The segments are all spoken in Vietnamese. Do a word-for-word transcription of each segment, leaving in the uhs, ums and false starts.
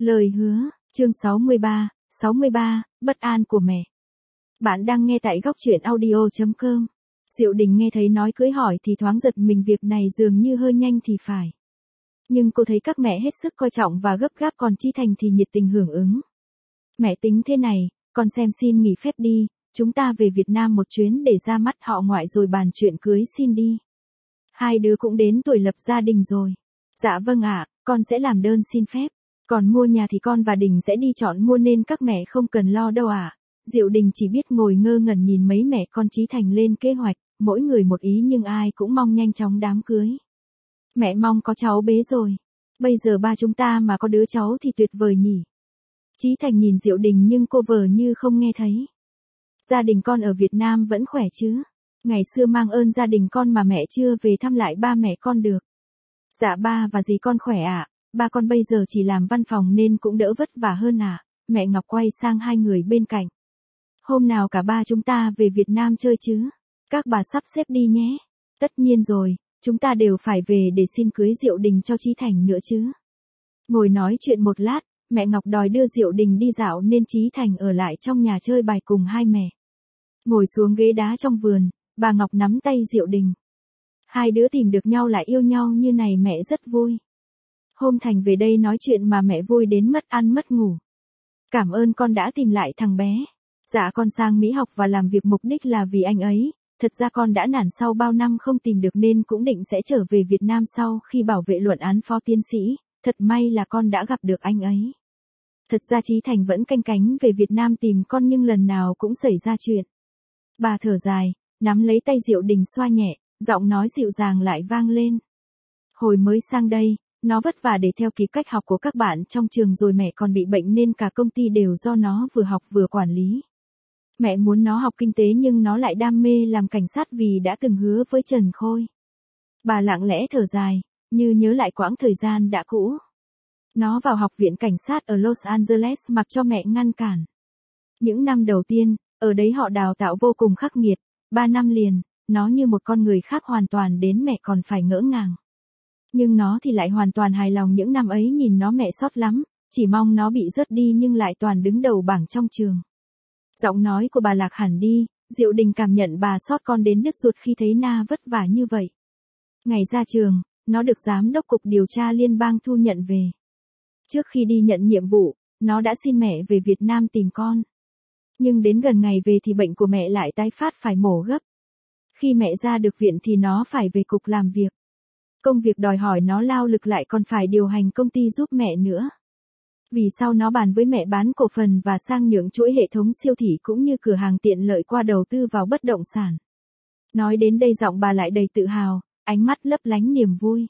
Lời hứa, chương sáu mươi ba, sáu mươi ba, bất an của mẹ. Bạn đang nghe tại góc truyện audio chấm com. Diệu Đình nghe thấy nói cưới hỏi thì thoáng giật mình, việc này dường như hơi nhanh thì phải. Nhưng cô thấy các mẹ hết sức coi trọng và gấp gáp, còn Chí Thành thì nhiệt tình hưởng ứng. Mẹ tính thế này, con xem xin nghỉ phép đi, chúng ta về Việt Nam một chuyến để ra mắt họ ngoại rồi bàn chuyện cưới xin đi. Hai đứa cũng đến tuổi lập gia đình rồi. Dạ vâng ạ, con sẽ làm đơn xin phép. Còn mua nhà thì con và Đình sẽ đi chọn mua nên các mẹ không cần lo đâu ạ. À. Diệu Đình chỉ biết ngồi ngơ ngẩn nhìn mấy mẹ con Chí Thành lên kế hoạch, mỗi người một ý nhưng ai cũng mong nhanh chóng đám cưới. Mẹ mong có cháu bế rồi. Bây giờ ba chúng ta mà có đứa cháu thì tuyệt vời nhỉ. Chí Thành nhìn Diệu Đình nhưng cô vờ như không nghe thấy. Gia đình con ở Việt Nam vẫn khỏe chứ? Ngày xưa mang ơn gia đình con mà mẹ chưa về thăm lại ba mẹ con được. Dạ ba và dì con khỏe ạ. À? Ba con bây giờ chỉ làm văn phòng nên cũng đỡ vất vả hơn à. Mẹ Ngọc quay sang hai người bên cạnh. Hôm nào cả ba chúng ta về Việt Nam chơi chứ? Các bà sắp xếp đi nhé. Tất nhiên rồi, chúng ta đều phải về để xin cưới Diệu Đình cho Chí Thành nữa chứ. Ngồi nói chuyện một lát, mẹ Ngọc đòi đưa Diệu Đình đi dạo nên Chí Thành ở lại trong nhà chơi bài cùng hai mẹ. Ngồi xuống ghế đá trong vườn, bà Ngọc nắm tay Diệu Đình. Hai đứa tìm được nhau lại yêu nhau như này mẹ rất vui. Hôm Thành về đây nói chuyện mà mẹ vui đến mất ăn mất ngủ. Cảm ơn con đã tìm lại thằng bé. Dạ con sang Mỹ học và làm việc mục đích là vì anh ấy. Thật ra con đã nản sau bao năm không tìm được nên cũng định sẽ trở về Việt Nam sau khi bảo vệ luận án phó tiến sĩ. Thật may là con đã gặp được anh ấy. Thật ra Chí Thành vẫn canh cánh về Việt Nam tìm con nhưng lần nào cũng xảy ra chuyện. Bà thở dài, nắm lấy tay Diệu Đình xoa nhẹ, giọng nói dịu dàng lại vang lên. Hồi mới sang đây, nó vất vả để theo kịp cách học của các bạn trong trường rồi mẹ còn bị bệnh nên cả công ty đều do nó vừa học vừa quản lý. Mẹ muốn nó học kinh tế nhưng nó lại đam mê làm cảnh sát vì đã từng hứa với Trần Khôi. Bà lặng lẽ thở dài, như nhớ lại quãng thời gian đã cũ. Nó vào học viện cảnh sát ở Los Angeles mặc cho mẹ ngăn cản. Những năm đầu tiên, ở đấy họ đào tạo vô cùng khắc nghiệt, ba năm liền, nó như một con người khác hoàn toàn đến mẹ còn phải ngỡ ngàng. Nhưng nó thì lại hoàn toàn hài lòng những năm ấy, nhìn nó mẹ sót lắm, chỉ mong nó bị rớt đi nhưng lại toàn đứng đầu bảng trong trường. Giọng nói của bà lạc hẳn đi, Diệu Đình cảm nhận bà sót con đến đứt ruột khi thấy Na vất vả như vậy. Ngày ra trường, nó được giám đốc cục điều tra liên bang thu nhận về. Trước khi đi nhận nhiệm vụ, nó đã xin mẹ về Việt Nam tìm con. Nhưng đến gần ngày về thì bệnh của mẹ lại tái phát phải mổ gấp. Khi mẹ ra được viện thì nó phải về cục làm việc. Công việc đòi hỏi nó lao lực lại còn phải điều hành công ty giúp mẹ nữa. Vì sau nó bàn với mẹ bán cổ phần và sang nhượng chuỗi hệ thống siêu thị cũng như cửa hàng tiện lợi qua đầu tư vào bất động sản. Nói đến đây giọng bà lại đầy tự hào, ánh mắt lấp lánh niềm vui.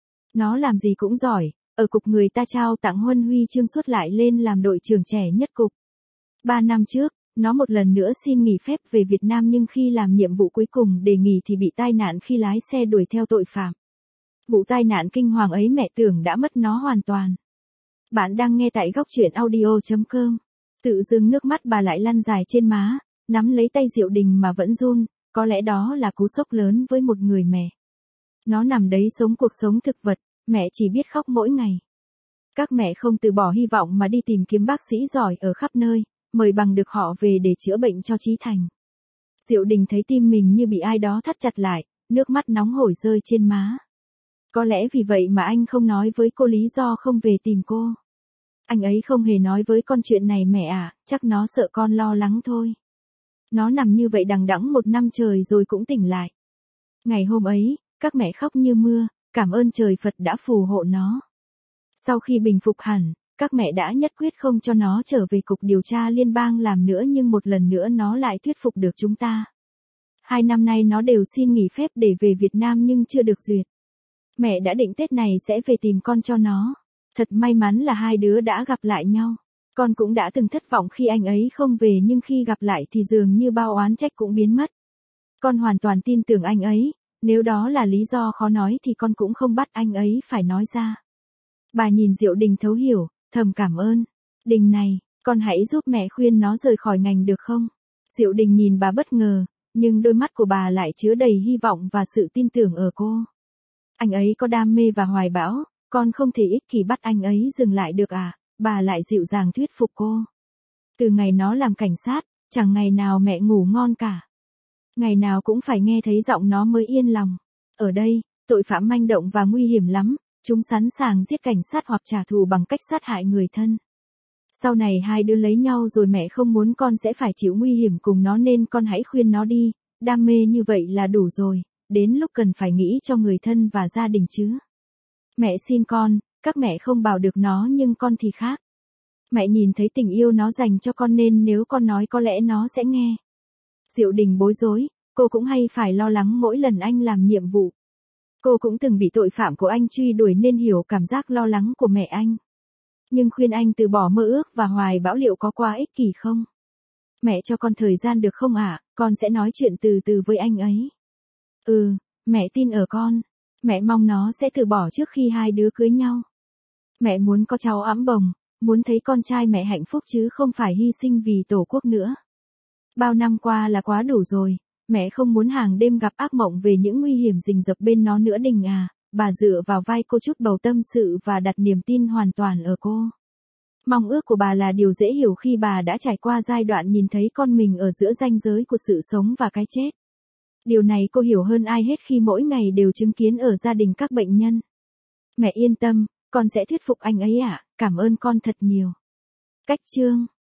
Nó làm gì cũng giỏi, ở cục người ta trao tặng huân huy chương suốt lại lên làm đội trưởng trẻ nhất cục. Ba năm trước, nó một lần nữa xin nghỉ phép về Việt Nam nhưng khi làm nhiệm vụ cuối cùng để nghỉ thì bị tai nạn khi lái xe đuổi theo tội phạm. Vụ tai nạn kinh hoàng ấy mẹ tưởng đã mất nó hoàn toàn. Bạn đang nghe tại góc truyện audio chấm com. Tự dưng nước mắt bà lại lăn dài trên má, nắm lấy tay Diệu Đình mà vẫn run, có lẽ đó là cú sốc lớn với một người mẹ. Nó nằm đấy sống cuộc sống thực vật, mẹ chỉ biết khóc mỗi ngày. Các mẹ không từ bỏ hy vọng mà đi tìm kiếm bác sĩ giỏi ở khắp nơi, mời bằng được họ về để chữa bệnh cho Chí Thành. Diệu Đình thấy tim mình như bị ai đó thắt chặt lại, nước mắt nóng hổi rơi trên má. Có lẽ vì vậy mà anh không nói với cô lý do không về tìm cô. Anh ấy không hề nói với con chuyện này mẹ à, chắc nó sợ con lo lắng thôi. Nó nằm như vậy đằng đẵng một năm trời rồi cũng tỉnh lại. Ngày hôm ấy, các mẹ khóc như mưa, cảm ơn trời Phật đã phù hộ nó. Sau khi bình phục hẳn, các mẹ đã nhất quyết không cho nó trở về cục điều tra liên bang làm nữa nhưng một lần nữa nó lại thuyết phục được chúng ta. Hai năm nay nó đều xin nghỉ phép để về Việt Nam nhưng chưa được duyệt. Mẹ đã định Tết này sẽ về tìm con cho nó. Thật may mắn là hai đứa đã gặp lại nhau. Con cũng đã từng thất vọng khi anh ấy không về nhưng khi gặp lại thì dường như bao oán trách cũng biến mất. Con hoàn toàn tin tưởng anh ấy, nếu đó là lý do khó nói thì con cũng không bắt anh ấy phải nói ra. Bà nhìn Diệu Đình thấu hiểu, thầm cảm ơn. Đình này, con hãy giúp mẹ khuyên nó rời khỏi ngành được không? Diệu Đình nhìn bà bất ngờ, nhưng đôi mắt của bà lại chứa đầy hy vọng và sự tin tưởng ở cô. Anh ấy có đam mê và hoài bão, con không thể ích kỷ bắt anh ấy dừng lại được à? bà lại dịu dàng thuyết phục cô. Từ ngày nó làm cảnh sát, chẳng ngày nào mẹ ngủ ngon cả. Ngày nào cũng phải nghe thấy giọng nó mới yên lòng. Ở đây, tội phạm manh động và nguy hiểm lắm, chúng sẵn sàng giết cảnh sát hoặc trả thù bằng cách sát hại người thân. Sau này hai đứa lấy nhau rồi mẹ không muốn con sẽ phải chịu nguy hiểm cùng nó nên con hãy khuyên nó đi, đam mê như vậy là đủ rồi, đến lúc cần phải nghĩ cho người thân và gia đình chứ. Mẹ xin con, các mẹ không bảo được nó nhưng con thì khác. Mẹ nhìn thấy tình yêu nó dành cho con nên nếu con nói có lẽ nó sẽ nghe. Diệu Đình bối rối, cô cũng hay phải lo lắng mỗi lần anh làm nhiệm vụ. Cô cũng từng bị tội phạm của anh truy đuổi nên hiểu cảm giác lo lắng của mẹ anh. Nhưng khuyên anh từ bỏ mơ ước và hoài bão liệu có quá ích kỷ không? Mẹ cho con thời gian được không ạ, con sẽ nói chuyện từ từ với anh ấy. Ừ, mẹ tin ở con. Mẹ mong nó sẽ từ bỏ trước khi hai đứa cưới nhau. Mẹ muốn có cháu ẵm bồng, muốn thấy con trai mẹ hạnh phúc chứ không phải hy sinh vì tổ quốc nữa. Bao năm qua là quá đủ rồi, mẹ không muốn hàng đêm gặp ác mộng về những nguy hiểm rình rập bên nó nữa Đình à. Bà dựa vào vai cô chút bầu tâm sự và đặt niềm tin hoàn toàn ở cô. Mong ước của bà là điều dễ hiểu khi bà đã trải qua giai đoạn nhìn thấy con mình ở giữa ranh giới của sự sống và cái chết. Điều này cô hiểu hơn ai hết khi mỗi ngày đều chứng kiến ở gia đình các bệnh nhân. Mẹ yên tâm, con sẽ thuyết phục anh ấy ạ, cảm ơn con thật nhiều. Cách chương